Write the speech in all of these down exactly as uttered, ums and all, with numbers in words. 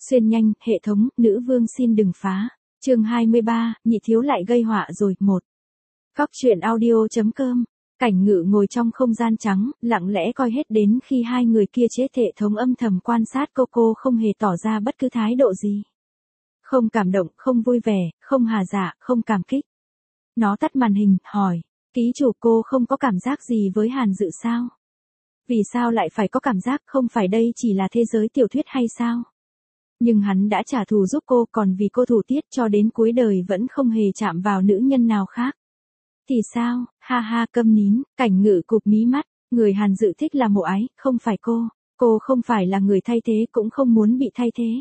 Xuyên nhanh, hệ thống, nữ vương xin đừng phá. Chương hai mươi ba, nhị thiếu lại gây họa rồi, một. Góc truyện audio.com. Cảnh Ngự ngồi trong không gian trắng, lặng lẽ coi hết đến khi hai người kia chết. Hệ thống âm thầm quan sát cô cô không hề tỏ ra bất cứ thái độ gì. Không cảm động, không vui vẻ, không hà dạ, không cảm kích. Nó tắt màn hình, hỏi, ký chủ cô không có cảm giác gì với Hàn Dự sao? Vì sao lại phải có cảm giác, không phải đây chỉ là thế giới tiểu thuyết hay sao? Nhưng hắn đã trả thù giúp cô, còn vì cô thủ tiết cho đến cuối đời vẫn không hề chạm vào nữ nhân nào khác. Thì sao, ha ha, câm nín. Cảnh Ngự cụp mí mắt, người Hàn Dự thích là Mộ Ái, không phải cô. Cô không phải là người thay thế, cũng không muốn bị thay thế.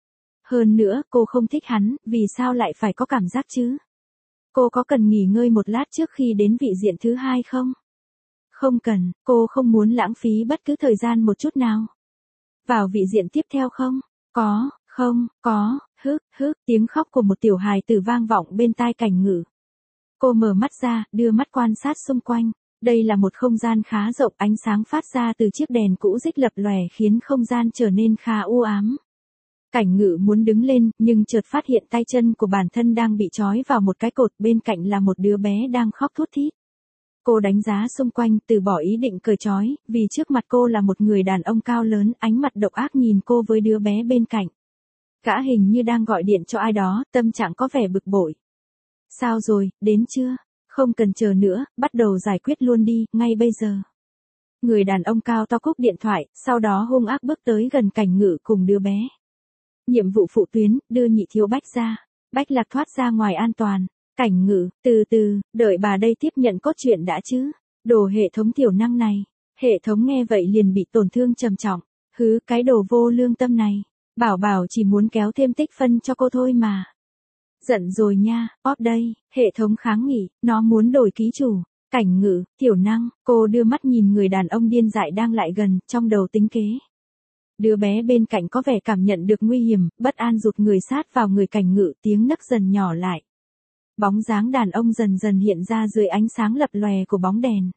Hơn nữa, cô không thích hắn, vì sao lại phải có cảm giác chứ? Cô có cần nghỉ ngơi một lát trước khi đến vị diện thứ hai không? Không cần, cô không muốn lãng phí bất cứ thời gian một chút nào. Vào vị diện tiếp theo không? Có, không, có, hức, hức, tiếng khóc của một tiểu hài tử vang vọng bên tai Cảnh Ngự. Cô mở mắt ra, đưa mắt quan sát xung quanh. Đây là một không gian khá rộng, ánh sáng phát ra từ chiếc đèn cũ rích lập lòe khiến không gian trở nên khá u ám. Cảnh Ngự muốn đứng lên, nhưng chợt phát hiện tay chân của bản thân đang bị trói vào một cái cột, bên cạnh là một đứa bé đang khóc thút thít. Cô đánh giá xung quanh, từ bỏ ý định cởi trói, vì trước mặt cô là một người đàn ông cao lớn, ánh mặt độc ác nhìn cô với đứa bé bên cạnh. Gã hình như đang gọi điện cho ai đó, tâm trạng có vẻ bực bội. Sao rồi, đến chưa? Không cần chờ nữa, bắt đầu giải quyết luôn đi, ngay bây giờ. Người đàn ông cao to cúp điện thoại, sau đó hung ác bước tới gần Cảnh Ngự cùng đứa bé. Nhiệm vụ phụ tuyến, đưa nhị thiếu Bách ra. Bách Lạc thoát ra ngoài an toàn. Cảnh Ngự, từ từ, đợi bà đây tiếp nhận cốt truyện đã chứ. Đồ hệ thống tiểu năng này. Hệ thống nghe vậy liền bị tổn thương trầm trọng. Hứ, cái đồ vô lương tâm này. Bảo bảo chỉ muốn kéo thêm tích phân cho cô thôi mà. Giận rồi nha, óp đây, hệ thống kháng nghị, nó muốn đổi ký chủ. Cảnh Ngự, tiểu năng, cô đưa mắt nhìn người đàn ông điên dại đang lại gần, trong đầu tính kế. Đứa bé bên cạnh có vẻ cảm nhận được nguy hiểm, bất an rụt người sát vào người Cảnh Ngự, tiếng nấc dần nhỏ lại. Bóng dáng đàn ông dần dần hiện ra dưới ánh sáng lập lòe của bóng đèn.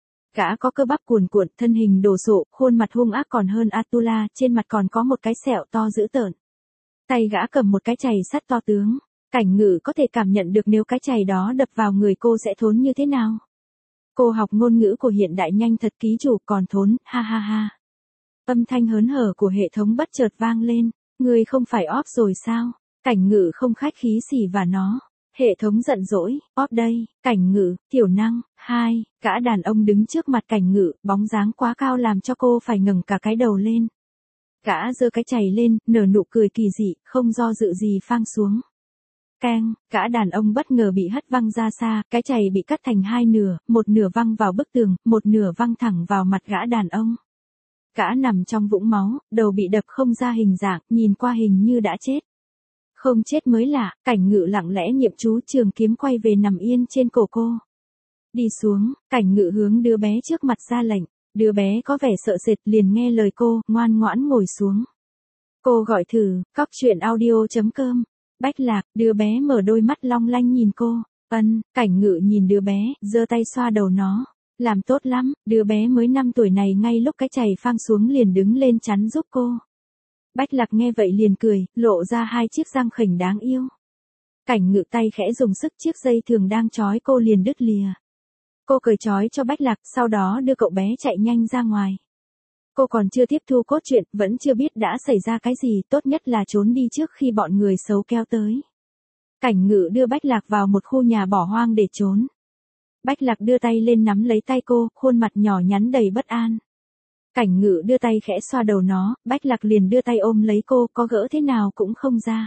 Gã có cơ bắp cuồn cuộn, thân hình đồ sộ, khuôn mặt hung ác còn hơn Atula, trên mặt còn có một cái sẹo to dữ tợn. Tay gã cầm một cái chày sắt to tướng. Cảnh Ngự có thể cảm nhận được nếu cái chày đó đập vào người cô sẽ thốn như thế nào. Cô học ngôn ngữ của hiện đại nhanh thật ký chủ, còn thốn, ha ha ha. Âm thanh hớn hở của hệ thống bất chợt vang lên, người không phải óp rồi sao? Cảnh Ngự không khách khí xỉ và nó. Hệ thống giận dỗi, óp đây, Cảnh Ngự, tiểu năng, hai, gã đàn ông đứng trước mặt Cảnh Ngự, bóng dáng quá cao làm cho cô phải ngẩng cả cái đầu lên. Gã giơ cái chày lên, nở nụ cười kỳ dị, không do dự gì phang xuống. Keng, gã đàn ông bất ngờ bị hất văng ra xa, cái chày bị cắt thành hai nửa, một nửa văng vào bức tường, một nửa văng thẳng vào mặt gã đàn ông. Gã nằm trong vũng máu, đầu bị đập không ra hình dạng, nhìn qua hình như đã chết. Không chết mới lạ, Cảnh Ngự lặng lẽ niệm chú, trường kiếm quay về nằm yên trên cổ cô. Đi xuống, Cảnh Ngự hướng đứa bé trước mặt ra lệnh, đứa bé có vẻ sợ sệt liền nghe lời cô, ngoan ngoãn ngồi xuống. Cô gọi thử, góc truyện audio.com. Bách Lạc, đứa bé mở đôi mắt long lanh nhìn cô. Ân, Cảnh Ngự nhìn đứa bé, giơ tay xoa đầu nó. Làm tốt lắm, đứa bé mới năm tuổi này ngay lúc cái chày phang xuống liền đứng lên chắn giúp cô. Bách Lạc nghe vậy liền cười, lộ ra hai chiếc răng khểnh đáng yêu. Cảnh Ngự tay khẽ dùng sức, chiếc dây thường đang trói cô liền đứt lìa. Cô cởi trói cho Bách Lạc, sau đó đưa cậu bé chạy nhanh ra ngoài. Cô còn chưa tiếp thu cốt truyện, vẫn chưa biết đã xảy ra cái gì, tốt nhất là trốn đi trước khi bọn người xấu kéo tới. Cảnh Ngự đưa Bách Lạc vào một khu nhà bỏ hoang để trốn. Bách Lạc đưa tay lên nắm lấy tay cô, khuôn mặt nhỏ nhắn đầy bất an. Cảnh Ngự đưa tay khẽ xoa đầu nó, Bách Lạc liền đưa tay ôm lấy cô, có gỡ thế nào cũng không ra.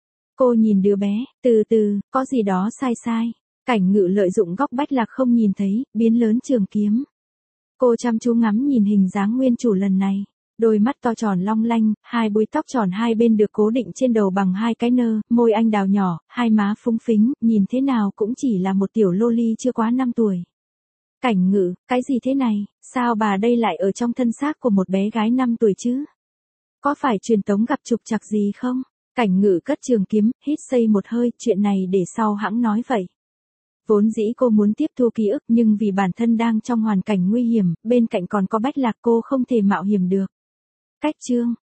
Cô nhìn đứa bé, từ từ, có gì đó sai sai. Cảnh Ngự lợi dụng góc Bách Lạc không nhìn thấy, biến lớn trường kiếm. Cô chăm chú ngắm nhìn hình dáng nguyên chủ lần này. Đôi mắt to tròn long lanh, hai búi tóc tròn hai bên được cố định trên đầu bằng hai cái nơ, môi anh đào nhỏ, hai má phúng phính, nhìn thế nào cũng chỉ là một tiểu loli chưa quá năm tuổi. Cảnh Ngự, cái gì thế này, sao bà đây lại ở trong thân xác của một bé gái năm tuổi chứ? Có phải truyền tống gặp trục trặc gì không? Cảnh Ngự cất trường kiếm, hít xây một hơi, chuyện này để sau hãng nói vậy. Vốn dĩ cô muốn tiếp thu ký ức nhưng vì bản thân đang trong hoàn cảnh nguy hiểm, bên cạnh còn có Bách Lạc cô không thể mạo hiểm được. Cách chương,